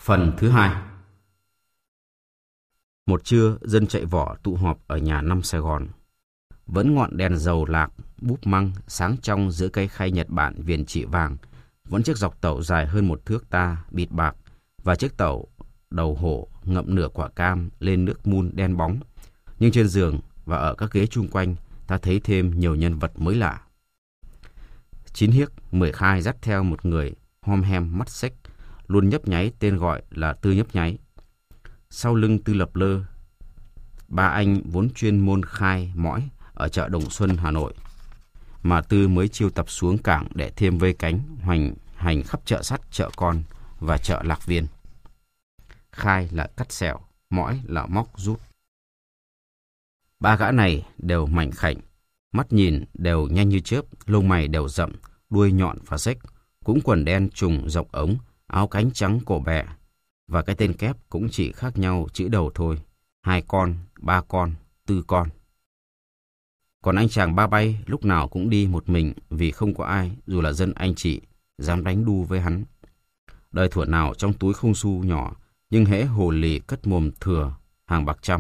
Phần thứ 2. Một trưa, dân chạy võ tụ họp ở nhà Năm Sài Gòn. Vẫn ngọn đèn dầu lạc, búp măng, sáng trong giữa cây khay Nhật Bản viền chỉ vàng. Vẫn chiếc dọc tẩu dài hơn 1 thước ta, bịt bạc. Và chiếc tẩu đầu hổ ngậm nửa quả cam lên nước mun đen bóng. Nhưng trên giường và ở các ghế chung quanh, ta thấy thêm nhiều nhân vật mới lạ. Chín Hiếc, 10 khai dắt theo một người hom hem mắt xếch, luôn nhấp nháy, tên gọi là Tư nhấp nháy. Sau lưng Tư Lập Lơ, ba anh vốn chuyên môn khai mõi ở chợ Đồng Xuân, Hà Nội, mà Tư mới chiêu tập xuống cảng để thêm vây cánh hoành hành khắp chợ sắt, chợ con và chợ Lạc Viên. Khai là cắt xẻo, mõi là móc rút. Ba gã này đều mảnh khảnh, mắt nhìn đều nhanh như chớp, lông mày đều rậm, đuôi nhọn và rách, cũng quần đen trùng rộng ống, áo cánh trắng cổ bẹ, và cái tên kép cũng chỉ khác nhau chữ đầu thôi: 2 con, 3 con, 4 con. Còn anh chàng Ba Bay lúc nào cũng đi một mình, vì không có ai, dù là dân anh chị, dám đánh đu với hắn. Đời thuở nào trong túi không xu nhỏ, nhưng hễ hồ lì cất mồm thừa hàng bạc trăm.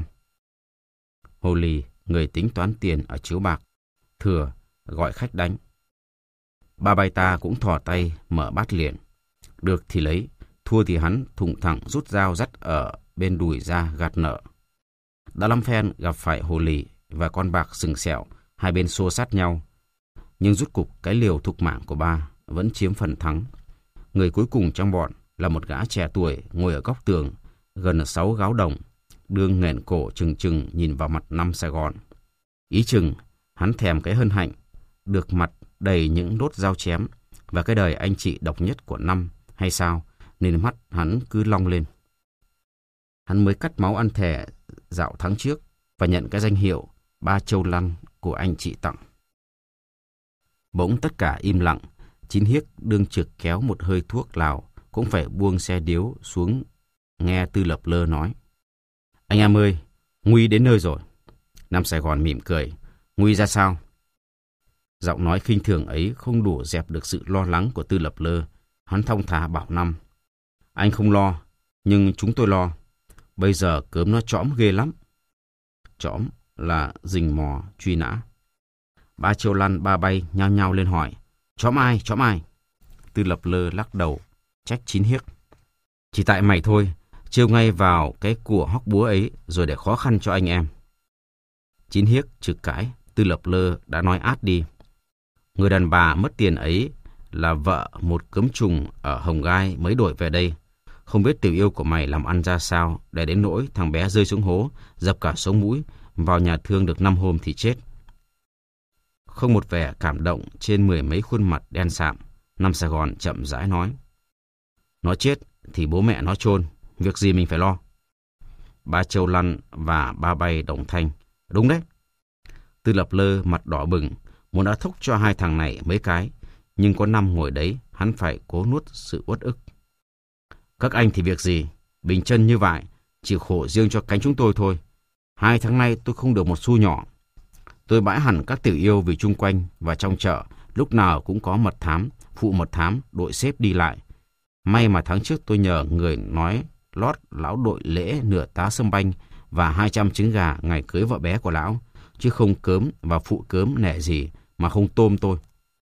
Hồ lì, người tính toán tiền ở chiếu bạc; thừa, gọi khách đánh. Ba Bay ta cũng thò tay mở bát liền. Được thì lấy, thua thì hắn thủng thẳng rút dao dắt ở bên đùi ra gạt nợ. Đã lắm phen gặp phải hồ lì và con bạc sừng sẹo, hai bên xô sát nhau. Nhưng rút cục cái liều thục mạng của ba vẫn chiếm phần thắng. Người cuối cùng trong bọn là một gã trẻ tuổi ngồi ở góc tường, gần 6 gáo đồng, đương nghẹn cổ trừng trừng nhìn vào mặt Năm Sài Gòn. Ý chừng hắn thèm cái hân hạnh được mặt đầy những đốt dao chém và cái đời anh chị độc nhất của Năm hay sao, nên mắt hắn cứ long lên. Hắn mới cắt máu ăn thẻ dạo tháng trước và nhận cái danh hiệu Ba Châu Lăng của anh chị tặng. Bỗng tất cả im lặng. Chín Hiếc đương trực kéo một hơi thuốc lào cũng phải buông xe điếu xuống, nghe Tư Lập Lơ nói: "Anh em ơi, nguy đến nơi rồi." Năm Sài Gòn mỉm cười: "Nguy ra sao?" Giọng nói khinh thường ấy không đủ dẹp được sự lo lắng của Tư Lập Lơ. Hắn thong thả bảo Năm: "Anh không lo, nhưng chúng tôi lo. Bây giờ cớm nó chõm ghê lắm." Chõm là rình mò truy nã. Ba Châu Lăn, Ba Bay nhao nhao lên hỏi: "Chõm ai, chõm ai?" Tư Lập Lơ lắc đầu trách Chín Hiếc: "Chỉ tại mày thôi, trêu ngay vào cái của hóc búa ấy rồi để khó khăn cho anh em." Chín Hiếc trực cãi. Tư Lập Lơ đã nói át đi: "Người đàn bà mất tiền ấy là vợ một cấm trùng ở Hồng Gai mới đổi về đây. Không biết tiểu yêu của mày làm ăn ra sao để đến nỗi thằng bé rơi xuống hố, dập cả sống mũi, vào nhà thương được 5 hôm thì chết." Không một vẻ cảm động trên 10 mấy khuôn mặt đen sạm, Năm Sài Gòn chậm rãi nói: "Nó chết thì bố mẹ nó chôn, việc gì mình phải lo?" Ba Châu Lăn và Ba Bay đồng thanh: "Đúng đấy." Tư Lập Lơ mặt đỏ bừng, muốn đã thúc cho hai thằng này mấy cái, nhưng có Năm ngồi đấy, hắn phải cố nuốt sự uất ức. "Các anh thì việc gì, bình chân như vậy, chỉ khổ riêng cho cánh chúng tôi thôi. 2 tháng nay tôi không được một xu nhỏ. Tôi bãi hẳn các tiểu yêu vì chung quanh và trong chợ lúc nào cũng có mật thám, phụ mật thám, đội xếp đi lại. May mà tháng trước tôi nhờ người nói lót lão đội lễ nửa tá sâm banh và 200 trứng gà ngày cưới vợ bé của lão, chứ không cớm và phụ cớm nể gì mà không tôm tôi."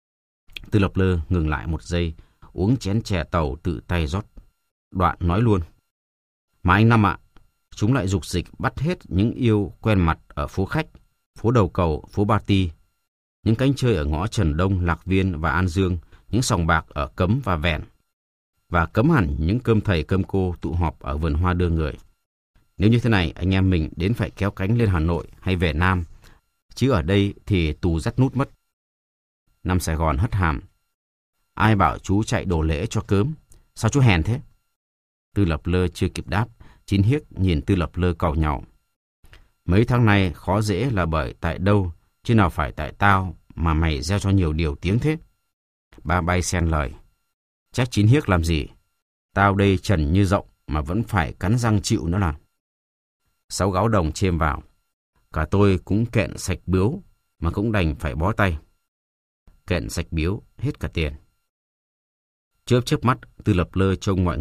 Tư Lập Lơ ngừng lại một giây, uống chén chè tàu tự tay rót. Đoạn nói luôn: "Mà anh Năm ạ, chúng lại dục dịch bắt hết những yêu quen mặt ở phố Khách, phố Đầu Cầu, phố Ba Ti, những cánh chơi ở ngõ Trần Đông, Lạc Viên và An Dương, những sòng bạc ở Cấm và Vẹn, và cấm hẳn những cơm thầy cơm cô tụ họp ở vườn hoa đưa người. Nếu như thế này, anh em mình đến phải kéo cánh lên Hà Nội hay về Nam, chứ ở đây thì tù dắt nút mất." Năm Sài Gòn hất hàm: "Ai bảo chú chạy đồ lễ cho cớm? Sao chú hèn thế?" Tư Lập Lơ chưa kịp đáp, Chín Hiếc nhìn Tư Lập Lơ càu nhàu: "Mấy tháng nay khó dễ là bởi tại đâu, chứ nào phải tại tao mà mày gieo cho nhiều điều tiếng thế." Ba Bay xen lời: "Trách Chín Hiếc làm gì? Tao đây trần như rộng mà vẫn phải cắn răng chịu nữa là." 6 gáo đồng chêm vào: "Cả tôi cũng kẹn sạch biếu mà cũng đành phải bó tay." Kẹn sạch biếu hết cả tiền. Chớp chớp mắt, Tư Lập Lơ trông mọi người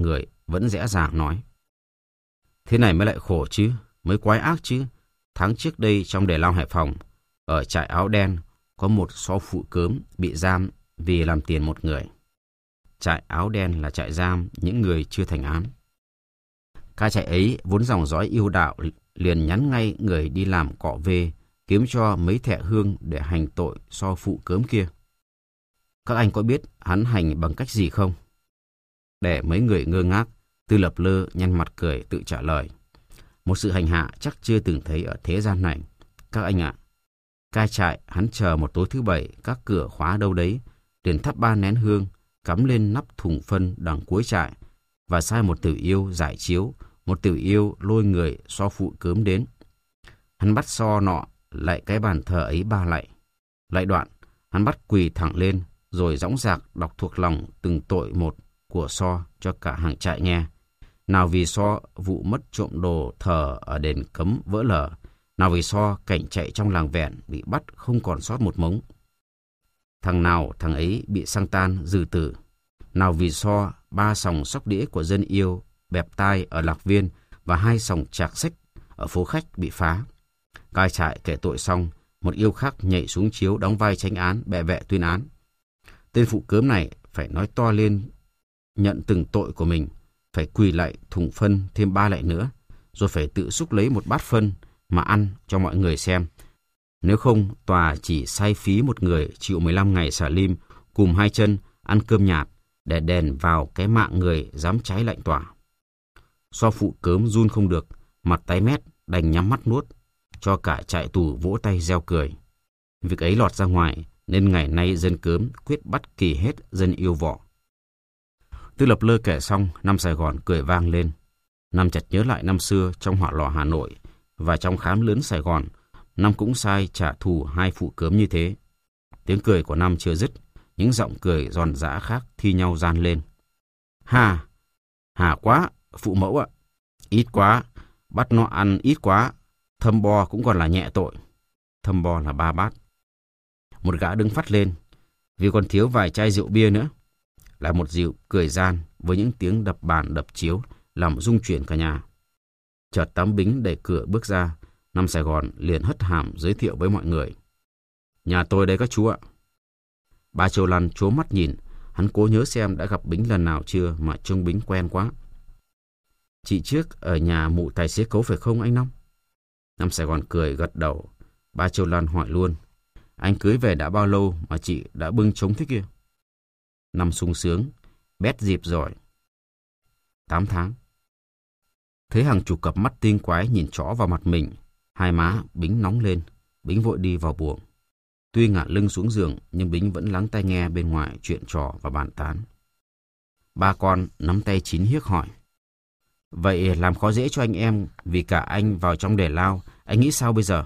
vẫn dễ dàng nói. Thế này mới lại khổ chứ, mới quái ác chứ. Tháng trước đây trong Đề Lao Hải Phòng, ở trại áo đen, có một so phụ cớm bị giam vì làm tiền một người. Trại áo đen là trại giam những người chưa thành án. Cái trại ấy vốn dòng dõi yêu đạo liền nhắn ngay người đi làm cọ về, kiếm cho mấy thẻ hương để hành tội so phụ cớm kia. Các anh có biết hắn hành bằng cách gì không? Để mấy người ngơ ngác, Tư Lập Lơ nhăn mặt cười tự trả lời. Một sự hành hạ chắc chưa từng thấy ở thế gian này. Các anh ạ, cai trại hắn chờ một tối thứ Bảy, các cửa khóa đâu đấy, liền thắp 3 nén hương, cắm lên nắp thùng phân đằng cuối trại, và sai một tiểu yêu giải chiếu, một tiểu yêu lôi người so phụ cớm đến. Hắn bắt so nọ lại cái bàn thờ ấy 3 lạy. Lạy đoạn, hắn bắt quỳ thẳng lên, rồi dõng dạc đọc thuộc lòng từng tội một của so cho cả hàng trại nghe. Nào vì so vụ mất trộm đồ thờ ở đền cấm vỡ lở, nào vì so cảnh chạy trong làng vẹn bị bắt không còn sót một mống. Thằng nào thằng ấy bị xăng tan dừ tử. Nào vì so 3 sòng sóc đĩa của dân yêu bẹp tai ở Lạc Viên và 2 sòng trạc sách ở phố khách bị phá. Cai trại kể tội xong, một yêu khác nhảy xuống chiếu đóng vai chánh án bệ vệ tuyên án. Tên phụ cớm này phải nói to lên nhận từng tội của mình, phải quỳ lạy thùng phân thêm 3 lạy nữa, rồi phải tự xúc lấy một bát phân mà ăn cho mọi người xem. Nếu không, tòa chỉ sai phí một người chịu 15 ngày xả lim, cùm 2 chân, ăn cơm nhạt để đền vào cái mạng người dám trái lệnh tòa. So phụ cớm run không được, mặt tái mét, đành nhắm mắt nuốt, cho cả trại tù vỗ tay reo cười. Việc ấy lọt ra ngoài, nên ngày nay dân cớm quyết bắt kỳ hết dân yêu võ. Tư Lập Lơ kể xong, Năm Sài Gòn cười vang lên. Năm chợt nhớ lại năm xưa trong hỏa lò Hà Nội và trong khám lớn Sài Gòn, Năm cũng sai trả thù 2 phụ cớm như thế. Tiếng cười của Năm chưa dứt, những giọng cười giòn giã khác thi nhau gian lên. Hà quá, phụ mẫu ạ. Ít quá, bắt nó ăn ít quá, thâm bo cũng còn là nhẹ tội. Thâm bo là 3 bát. Một gã đứng phắt lên, vì còn thiếu vài chai rượu bia nữa. Là một dịu cười gian với những tiếng đập bàn đập chiếu làm rung chuyển cả nhà. Chợt Tám Bính đẩy cửa bước ra, Năm Sài Gòn liền hất hàm giới thiệu với mọi người. Nhà tôi đây các chú ạ. Ba Châu Lăn trố mắt nhìn, hắn cố nhớ xem đã gặp Bính lần nào chưa mà trông Bính quen quá. Chị trước ở nhà mụ tài xế Cấu phải không anh Năm? Năm Sài Gòn cười gật đầu. Ba Châu Lăn hỏi luôn. Anh cưới về đã bao lâu mà chị đã bưng trống thế kia? Năm sung sướng, bét dịp giỏi. 8 tháng. Thấy hàng chục cặp mắt tinh quái nhìn chó vào mặt mình, hai má Bính nóng lên, Bính vội đi vào buồng. Tuy ngả lưng xuống giường, nhưng Bính vẫn lắng tai nghe bên ngoài chuyện trò và bàn tán. Ba con nắm tay Chín Hiếc hỏi. Vậy làm khó dễ cho anh em vì cả anh vào trong Đề Lao, anh nghĩ sao bây giờ?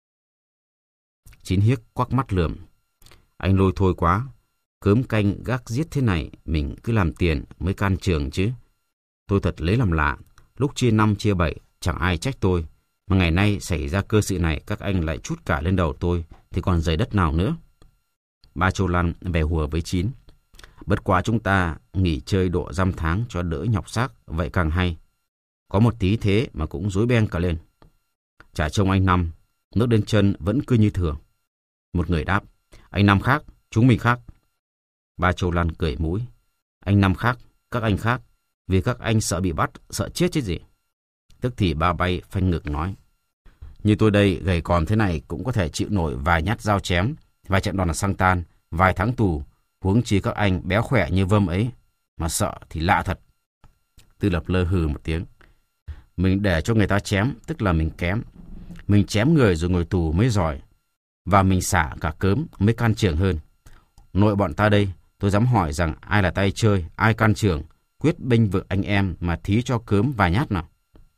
Chín Hiếc quắc mắt lườm. Anh lôi thôi quá, cớm canh gác giết thế này, mình cứ làm tiền mới can trường chứ. Tôi thật lấy làm lạ, lúc chia 5 chia 7 chẳng ai trách tôi, mà ngày nay xảy ra cơ sự này các anh lại trút cả lên đầu tôi, thì còn giày đất nào nữa. Ba Châu Lăn về hùa với Chín. Bất quá chúng ta nghỉ chơi độ dăm tháng cho đỡ nhọc xác, vậy càng hay. Có một tí thế mà cũng rối beng cả lên. Chả trông anh Năm, nước đến chân vẫn cứ như thường. Một người đáp, anh Năm khác, chúng mình khác. Ba Châu Lăn cười mũi. Anh Năm khác, các anh khác, vì các anh sợ bị bắt, sợ chết chứ gì. Tức thì ba bay phanh ngực nói. Như tôi đây gầy còm thế này cũng có thể chịu nổi vài nhát dao chém, vài trận đòn là xăng tan, vài tháng tù, huống chi các anh béo khỏe như Vâm ấy, mà sợ thì lạ thật. Tư Lập Lơ hừ một tiếng. Mình để cho người ta chém, tức là mình kém. Mình chém người rồi ngồi tù mới giỏi, và mình xả cả cớm mới can trường hơn. Nội bọn ta đây, tôi dám hỏi rằng ai là tay chơi, ai can trường, quyết bênh vực anh em mà thí cho cớm vài nhát nào.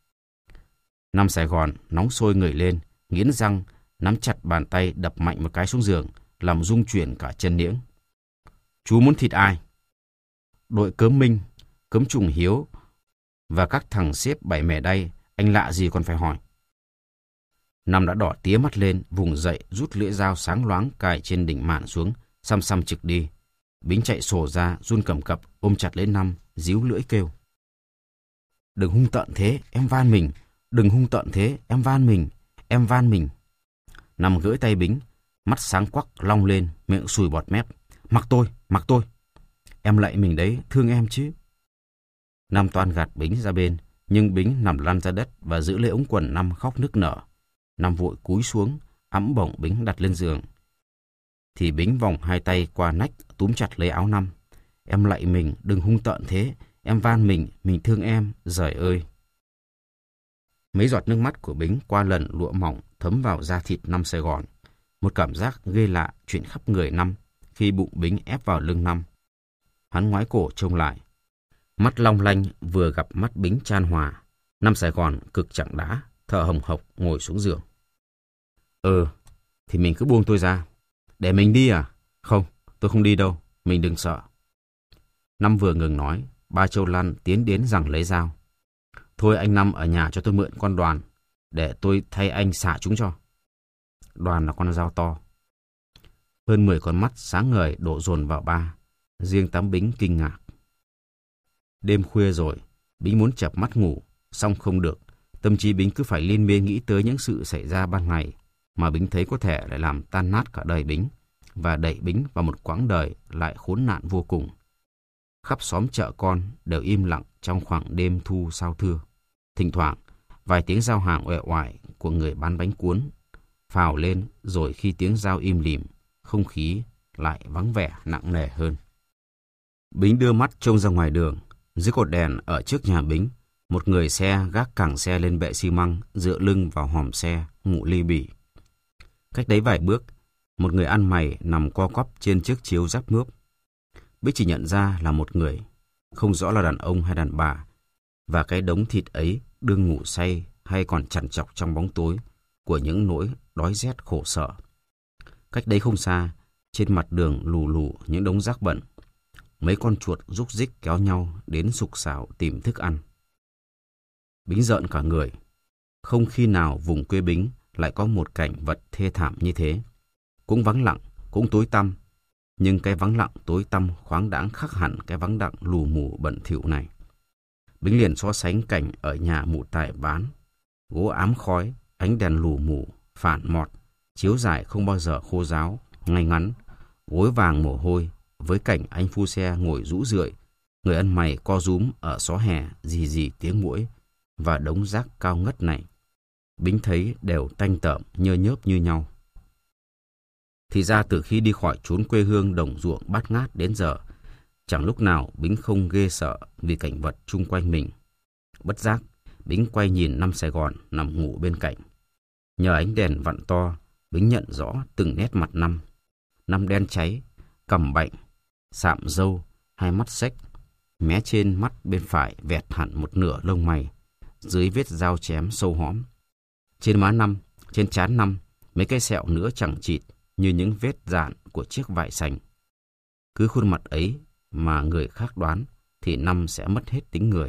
Năm Sài Gòn nóng sôi người lên, nghiến răng, nắm chặt bàn tay đập mạnh một cái xuống giường, làm rung chuyển cả chân niễng. Chú muốn thịt ai? Đội cớm Minh, cớm Trùng Hiếu và các thằng xếp bảy mẻ đay, anh lạ gì còn phải hỏi. Năm đã đỏ tía mắt lên, vùng dậy rút lưỡi dao sáng loáng cài trên đỉnh mạn xuống, xăm xăm trực đi. Bính chạy sổ ra, run cầm cập, ôm chặt lấy Năm, díu lưỡi kêu. Đừng hung tợn thế, em van mình. Đừng hung tợn thế, em van mình. Em van mình. Năm gỡ tay Bính, mắt sáng quắc long lên, miệng sùi bọt mép. Mặc tôi, mặc tôi. Em lạy mình đấy, thương em chứ. Năm toan gạt Bính ra bên, nhưng Bính nằm lăn ra đất và giữ lấy ống quần Năm khóc nức nở. Năm vội cúi xuống, ẵm bổng Bính đặt lên giường. Thì Bính vòng hai tay qua nách, túm chặt lấy áo Năm. Em lạy mình, đừng hung tợn thế. Em van mình thương em, giời ơi. Mấy giọt nước mắt của Bính qua lần lụa mỏng thấm vào da thịt Năm Sài Gòn. Một cảm giác ghê lạ chuyển khắp người Năm khi bụng Bính ép vào lưng Năm. Hắn ngoái cổ trông lại. Mắt long lanh vừa gặp mắt Bính chan hòa. Năm Sài Gòn cực chẳng đã, thở hồng hộc ngồi xuống giường. Thì mình cứ buông tôi ra. Để mình đi à? Không, tôi không đi đâu, mình đừng sợ. Năm vừa ngừng nói, ba Châu Lan tiến đến giằng lấy dao. Thôi anh Năm ở nhà cho tôi mượn con Đoàn, để tôi thay anh xả chúng cho. Đoàn là con dao to. Hơn 10 con mắt sáng ngời đổ dồn vào ba, riêng Tám Bính kinh ngạc. Đêm khuya rồi, Bính muốn chợp mắt ngủ, song không được. Tâm trí Bính cứ phải liên mê nghĩ tới những sự xảy ra ban ngày, mà Bính thấy có thể lại làm tan nát cả đời Bính, và đẩy Bính vào một quãng đời lại khốn nạn vô cùng. Khắp xóm chợ con đều im lặng trong khoảng đêm thu sao thưa. Thỉnh thoảng, vài tiếng giao hàng uể oải của người bán bánh cuốn phào lên, rồi khi tiếng giao im lìm, không khí lại vắng vẻ nặng nề hơn. Bính đưa mắt trông ra ngoài đường. Dưới cột đèn ở trước nhà Bính, một người xe gác cẳng xe lên bệ xi măng, dựa lưng vào hòm xe, ngủ li bỉ. Cách đấy vài bước, một người ăn mày nằm co quắp trên chiếc chiếu giáp mướp. Bích chỉ nhận ra là một người, không rõ là đàn ông hay đàn bà, và cái đống thịt ấy đương ngủ say hay còn trằn trọc trong bóng tối của những nỗi đói rét khổ sở. Cách đấy không xa, trên mặt đường lù lù những đống rác bẩn, mấy con chuột rúc rích kéo nhau đến sục sạo tìm thức ăn. Bính rợn cả người. Không khi nào vùng quê Bính lại có một cảnh vật thê thảm như thế. Cũng vắng lặng, cũng tối tăm, nhưng cái vắng lặng tối tăm khoáng đãng khác hẳn cái vắng lặng lù mù bẩn thỉu này. Bính liền so sánh cảnh ở nhà mụ Tài bán, gỗ ám khói, ánh đèn lù mù, phản mọt, chiếu rải không bao giờ khô ráo, ngay ngắn, gối vàng mồ hôi, với cảnh anh phu xe ngồi rũ rượi, người ăn mày co rúm ở xó hè rì rì tiếng muỗi, và đống rác cao ngất này. Bính thấy đều tanh tởm nhơ nhớp như nhau. Thì ra từ khi đi khỏi chốn quê hương đồng ruộng bát ngát đến giờ, chẳng lúc nào Bính không ghê sợ vì cảnh vật chung quanh mình. Bất giác, Bính quay nhìn Năm Sài Gòn nằm ngủ bên cạnh. Nhờ ánh đèn vặn to, Bính nhận rõ từng nét mặt Năm. Năm đen cháy, cằm bệnh, sạm râu, hai mắt xếch, mé trên mắt bên phải vẹt hẳn một nửa lông mày, dưới vết dao chém sâu hóm. Trên má Năm, trên trán Năm, mấy cái sẹo nữa chẳng chịt như những vết dạn của chiếc vải sành. Cứ khuôn mặt ấy mà người khác đoán thì Năm sẽ mất hết tính người.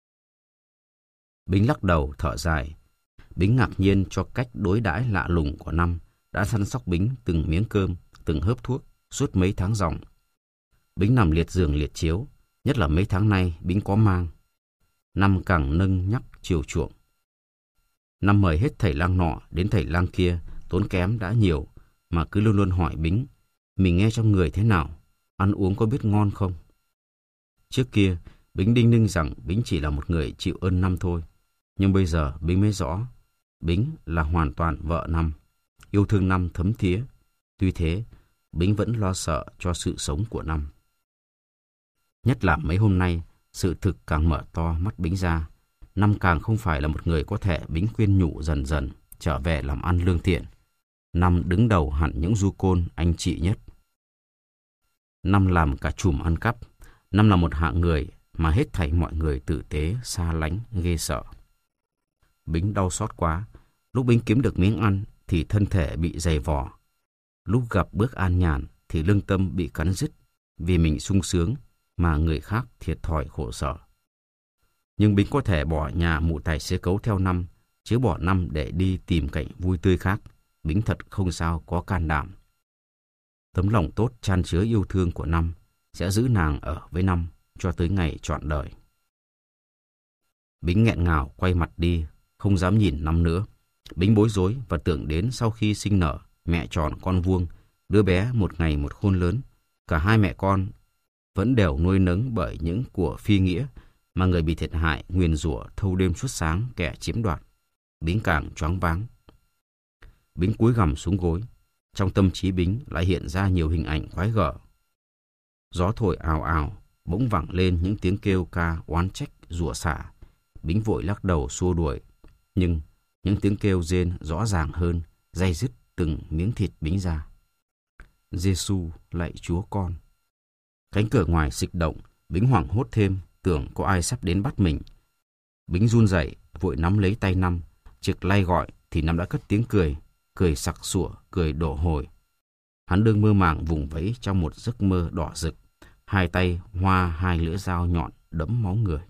Bính lắc đầu thở dài. Bính ngạc nhiên cho cách đối đãi lạ lùng của Năm đã săn sóc Bính từng miếng cơm, từng hớp thuốc suốt mấy tháng ròng. Bính nằm liệt giường liệt chiếu, nhất là mấy tháng nay Bính có mang. Năm càng nâng nhắc chiều chuộng. Năm mời hết thầy lang nọ đến thầy lang kia, tốn kém đã nhiều, mà cứ luôn luôn hỏi Bính, mình nghe trong người thế nào, ăn uống có biết ngon không? Trước kia, Bính đinh ninh rằng Bính chỉ là một người chịu ơn Năm thôi. Nhưng bây giờ Bính mới rõ, Bính là hoàn toàn vợ Năm, yêu thương Năm thấm thía. Tuy thế, Bính vẫn lo sợ cho sự sống của Năm. Nhất là mấy hôm nay, sự thực càng mở to mắt Bính ra. Năm càng không phải là một người có thể Bính khuyên nhủ dần dần trở về làm ăn lương thiện. Năm đứng đầu hẳn những du côn anh chị nhất. Năm làm cả chùm ăn cắp. Năm là một hạng người mà hết thảy mọi người tử tế, xa lánh, ghê sợ. Bính đau xót quá. Lúc Bính kiếm được miếng ăn thì thân thể bị dày vò. Lúc gặp bước an nhàn thì lương tâm bị cắn rứt vì mình sung sướng mà người khác thiệt thòi khổ sở. Nhưng Bính có thể bỏ nhà mụ tài xế cấu theo Năm, chứ bỏ Năm để đi tìm cảnh vui tươi khác, Bính thật không sao có can đảm. Tấm lòng tốt chan chứa yêu thương của Năm sẽ giữ nàng ở với Năm cho tới ngày trọn đời. Bính nghẹn ngào quay mặt đi, không dám nhìn Năm nữa. Bính bối rối và tưởng đến sau khi sinh nở, mẹ tròn con vuông, đứa bé một ngày một khôn lớn. Cả hai mẹ con vẫn đều nuôi nấng bởi những của phi nghĩa mà người bị thiệt hại nguyền rủa thâu đêm suốt sáng kẻ chiếm đoạt. Bính càng choáng váng. Bính cúi gằm xuống gối. Trong tâm trí Bính lại hiện ra nhiều hình ảnh quái gở. Gió thổi ào ào, bỗng vẳng lên những tiếng kêu ca oán trách rủa xả. Bính vội lắc đầu xua đuổi, nhưng những tiếng kêu rên rõ ràng hơn, day dứt từng miếng thịt Bính ra. Giêsu, lạy Chúa con. Cánh cửa ngoài xịch động, Bính hoảng hốt thêm, tưởng có ai sắp đến bắt mình. Bính run rẩy, vội nắm lấy tay Năm, trực lay gọi thì Năm đã cất tiếng cười, cười sặc sụa, cười đổ hồi. Hắn đương mơ màng vùng vẫy trong một giấc mơ đỏ rực, hai tay hoa hai lưỡi dao nhọn đẫm máu người.